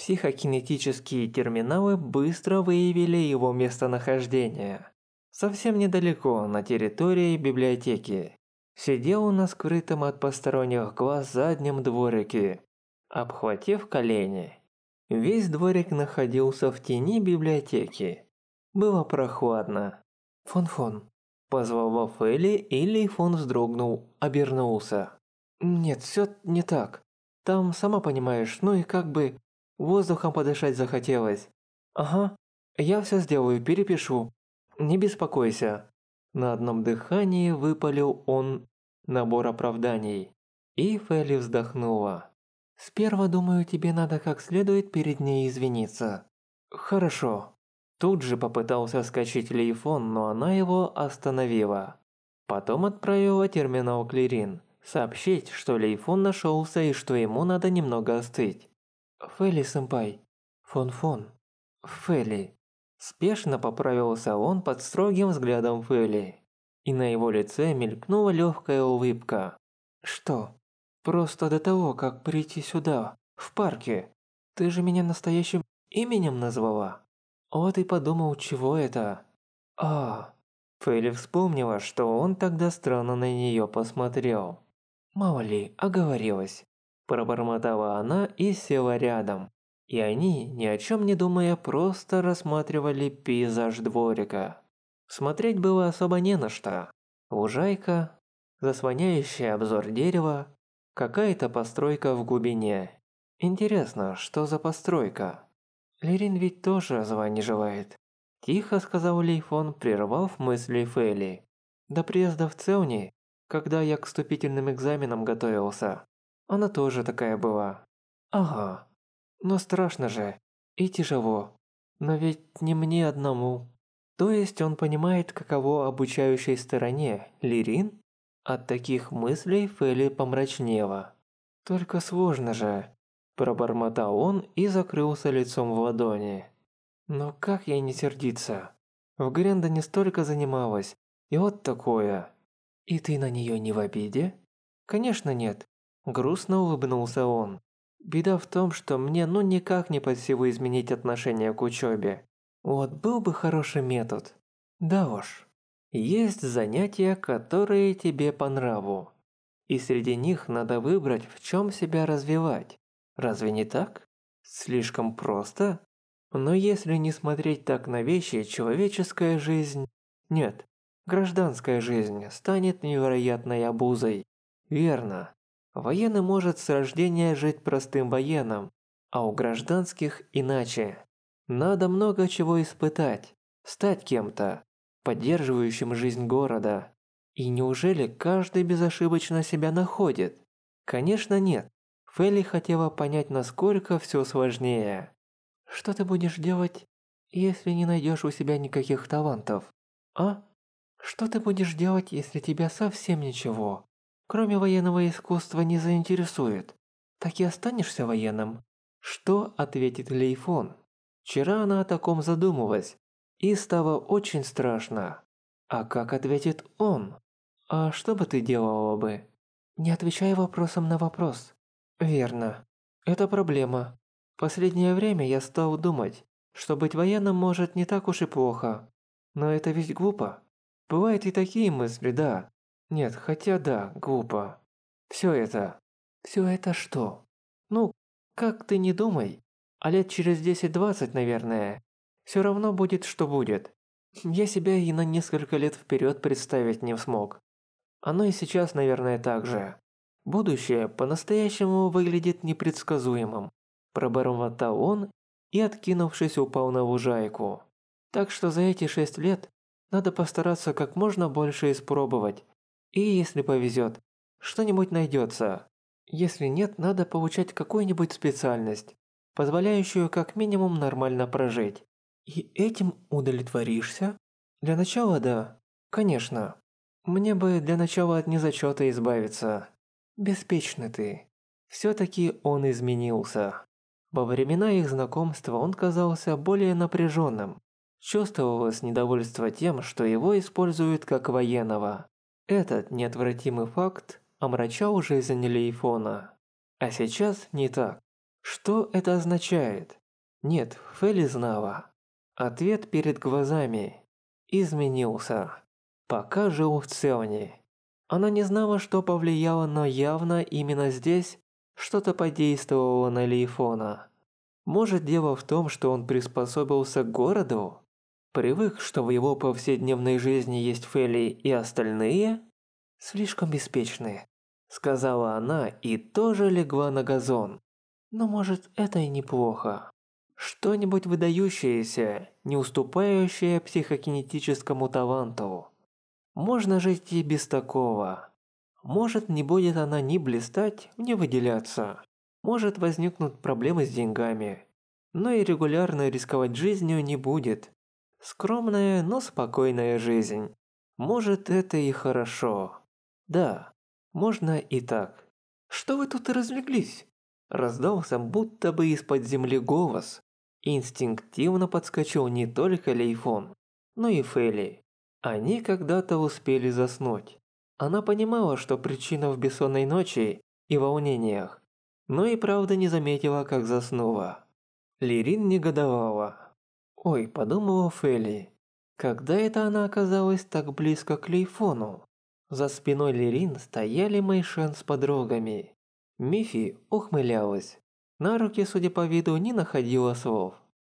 Психокинетические терминалы быстро выявили его местонахождение. Совсем недалеко, на территории библиотеки. Сидел на скрытом от посторонних глаз заднем дворике, обхватив колени. Весь дворик находился в тени библиотеки. Было прохладно. «Фон-фон», – позвал Вафели, и Лейфон вздрогнул, обернулся. «Нет, все не так. Там, сама понимаешь, ну и как бы воздухом подышать захотелось. Ага, я все сделаю, перепишу. Не беспокойся». На одном дыхании выпалил он набор оправданий. И Фелли вздохнула. «Сперва, думаю, тебе надо как следует перед ней извиниться». «Хорошо». Тут же попытался скачать Лейфон, но она его остановила. Потом отправила терминал Клирин, сообщить, что Лейфон нашелся и что ему надо немного остыть. «Фелли-сэмпай». «Фон-фон». «Фелли». Спешно поправился он под строгим взглядом Фелли. И на его лице мелькнула легкая улыбка. «Что? Просто до того, как прийти сюда, в парке, ты же меня настоящим именем назвала? Вот и подумал, чего это? А...» Фелли вспомнила, что он тогда странно на нее посмотрел. «Мало ли, оговорилась». Пробормотала она и села рядом. И они, ни о чем не думая, просто рассматривали пейзаж дворика. Смотреть было особо не на что. Лужайка, заслоняющая обзор дерева, какая-то постройка в глубине. Интересно, что за постройка? Лирин ведь тоже зла не желает. Тихо сказал Лейфон, прервав мысли Фелли. До приезда в Целни, когда я к вступительным экзаменам готовился, она тоже такая была. Ага. Но страшно же. И тяжело. Но ведь не мне одному. То есть он понимает, каково обучающей стороне Лирин? От таких мыслей Фелли помрачнела. Только сложно же. Пробормотал он и закрылся лицом в ладони. Но как ей не сердиться? В Грендоне столько занималась. И вот такое. И ты на нее не в обиде? Конечно нет. Грустно улыбнулся он. Беда в том, что мне ну никак не под силу изменить отношение к учебе. Вот был бы хороший метод. Да уж. Есть занятия, которые тебе по нраву. И среди них надо выбрать, в чем себя развивать. Разве не так? Слишком просто? Но если не смотреть так на вещи, человеческая жизнь... Нет, гражданская жизнь станет невероятной обузой. Верно. Военный может с рождения жить простым военным, а у гражданских иначе. Надо много чего испытать, стать кем-то, поддерживающим жизнь города. И неужели каждый безошибочно себя находит? Конечно нет. Фелли хотела понять, насколько все сложнее. Что ты будешь делать, если не найдешь у себя никаких талантов? А? Что ты будешь делать, если тебя совсем ничего, кроме военного искусства, не заинтересует? Так и останешься военным? Что ответит Лейфон? Вчера она о таком задумалась, и стало очень страшно. А как ответит он? А что бы ты делала бы? Не отвечай вопросом на вопрос. Верно. Это проблема. Последнее время я стал думать, что быть военным может не так уж и плохо. Но это ведь глупо. Бывают и такие мысли, да. Нет, хотя да, глупо. Все это. Все это что? Ну, как ты не думай, а лет через 10-20, наверное, все равно будет, что будет. Я себя и на несколько лет вперед представить не смог. Оно и сейчас, наверное, так же. Будущее по-настоящему выглядит непредсказуемым. Пробормотал он и, откинувшись, упал на лужайку. Так что за эти 6 лет надо постараться как можно больше испробовать. И если повезет, что-нибудь найдется. Если нет, надо получать какую-нибудь специальность, позволяющую как минимум нормально прожить. И этим удовлетворишься? Для начала да, конечно. Мне бы для начала от незачёта избавиться. Беспечный ты. Всё-таки он изменился. Во времена их знакомства он казался более напряженным. Чувствовалось недовольство тем, что его используют как военного. Этот неотвратимый факт омрачал жизнь Лейфона. А сейчас не так. Что это означает? Нет, Фэли знала. Ответ перед глазами. Изменился. Пока жил в Целне. Она не знала, что повлияло, но явно именно здесь что-то подействовало на Лейфона. Может, дело в том, что он приспособился к городу? Привык, что в его повседневной жизни есть Фэли и остальные? Слишком беспечны, сказала она и тоже легла на газон. Но может, это и неплохо. Что-нибудь выдающееся, не уступающее психокинетическому таланту. Можно жить и без такого. Может, не будет она ни блистать, ни выделяться. Может, возникнут проблемы с деньгами. Но и регулярно рисковать жизнью не будет. Скромная, но спокойная жизнь. Может, это и хорошо. Да, можно и так. Что вы тут разлеглись? Раздался будто бы из-под земли голос. Инстинктивно подскочил не только Лейфон, но и Фэли. Они когда-то успели заснуть. Она понимала, что причина в бессонной ночи и волнениях, но и правда не заметила, как заснула. Лирин негодовала. «Ой», – подумала Фэли, – когда это она оказалась так близко к Лейфону? За спиной Лирин стояли Мэйшен с подругами. Мифи ухмылялась. На руки, судя по виду, не находила слов.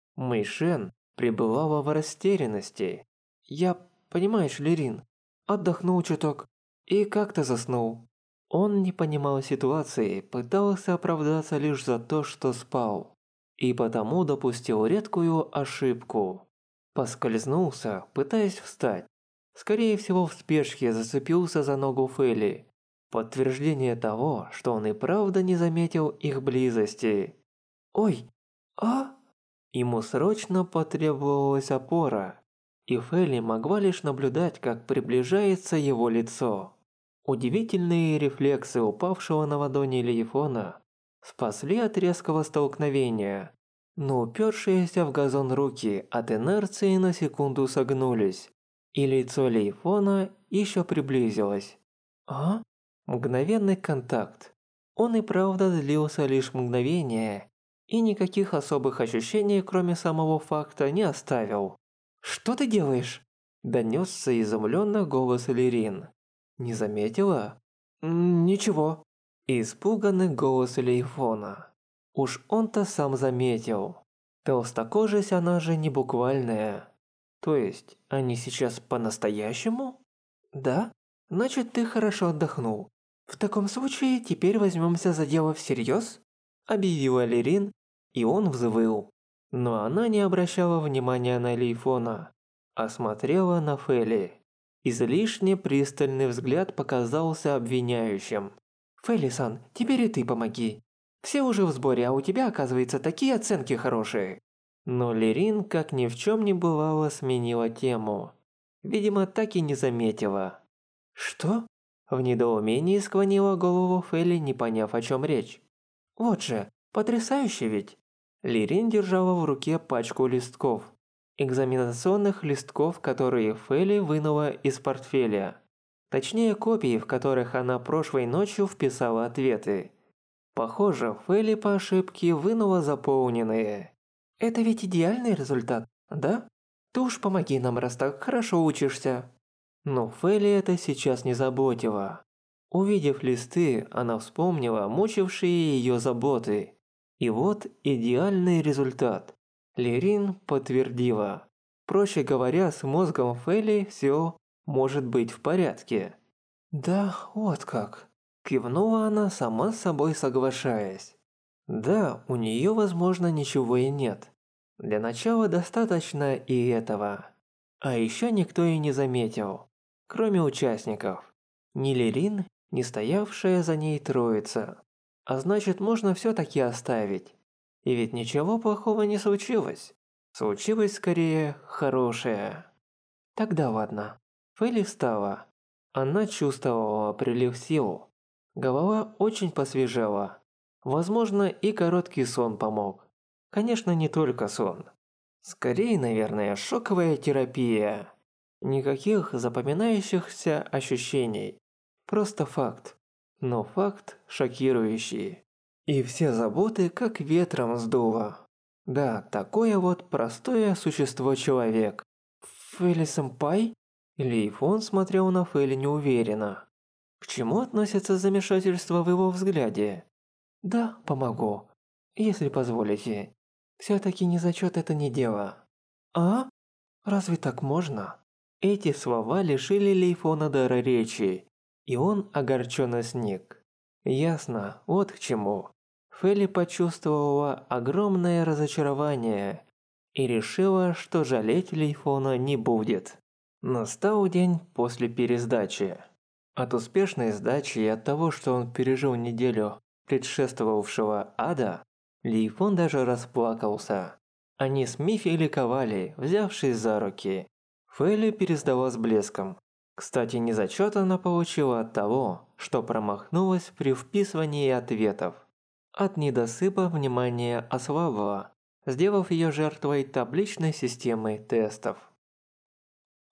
Мэйшен пребывала в растерянности. «Я, понимаешь, Лирин, отдохнул чуток и как-то заснул». Он не понимал ситуации, пытался оправдаться лишь за то, что спал. И потому допустил редкую ошибку. Поскользнулся, пытаясь встать. Скорее всего, в спешке зацепился за ногу Фэли. Подтверждение того, что он и правда не заметил их близости. «Ой, а?» Ему срочно потребовалась опора, и Фэли могла лишь наблюдать, как приближается его лицо. Удивительные рефлексы упавшего на ладони Лейфона спасли от резкого столкновения, но упершиеся в газон руки от инерции на секунду согнулись, и лицо Лейфона еще приблизилось. «А?» Мгновенный контакт. Он и правда длился лишь мгновение, и никаких особых ощущений, кроме самого факта, не оставил. «Что ты делаешь?» – донесся изумленно голос Лирин. «Не заметила?» «Ничего». Испуганный голос Лейфона. Уж он-то сам заметил. Толстокожесть она же не буквальная. То есть, они сейчас по-настоящему? Да? Значит, ты хорошо отдохнул. В таком случае, теперь возьмемся за дело всерьез? Объявила Лирин, и он взвыл. Но она не обращала внимания на Лейфона, а смотрела на Фэли. Излишне пристальный взгляд показался обвиняющим. «Фэли-сан, теперь и ты помоги. Все уже в сборе, а у тебя, оказывается, такие оценки хорошие». Но Лирин, как ни в чем не бывало, сменила тему. Видимо, так и не заметила. «Что?» В недоумении склонила голову Фэли, не поняв, о чем речь. «Вот же, потрясающе ведь!» Лирин держала в руке пачку листков. Экзаменационных листков, которые Фэли вынула из портфеля. Точнее, копии, в которых она прошлой ночью вписала ответы. Похоже, Фэли по ошибке вынула заполненные. «Это ведь идеальный результат, да? Ты уж помоги нам, раз так хорошо учишься». Но Фэли это сейчас не заботило. Увидев листы, она вспомнила мучившие ее заботы. И вот идеальный результат. Лирин подтвердила. Проще говоря, с мозгом Фэли все может быть в порядке. «Да, вот как», – кивнула она, сама с собой соглашаясь. «Да, у нее, возможно, ничего и нет. Для начала достаточно и этого. А еще никто и не заметил, кроме участников. Ни Лирин, ни стоявшая за ней троица. А значит, можно все-таки оставить. И ведь ничего плохого не случилось. Случилось скорее хорошее. Тогда ладно». Фэли встала. Она чувствовала прилив сил. Голова очень посвежела. Возможно, и короткий сон помог. Конечно, не только сон. Скорее, наверное, шоковая терапия. Никаких запоминающихся ощущений. Просто факт. Но факт шокирующий. И все заботы как ветром сдуло. Да, такое вот простое существо человек. Фэли-сэмпай? Лейфон смотрел на Фэли неуверенно. К чему относится замешательство в его взгляде? Да, помогу. Если позволите. Все-таки незачет это не дело. А? Разве так можно? Эти слова лишили Лейфона дара речи, и он огорченно сник. Ясно, вот к чему. Фэли почувствовала огромное разочарование и решила, что жалеть Лейфона не будет. Настал день после пересдачи. От успешной сдачи и от того, что он пережил неделю предшествовавшего ада, Лейфон даже расплакался. Они с Мифи ликовали, взявшись за руки. Фэли пересдала с блеском. Кстати, незачет она получила от того, что промахнулась при вписывании ответов. От недосыпа внимание ослабло, сделав ее жертвой табличной системы тестов.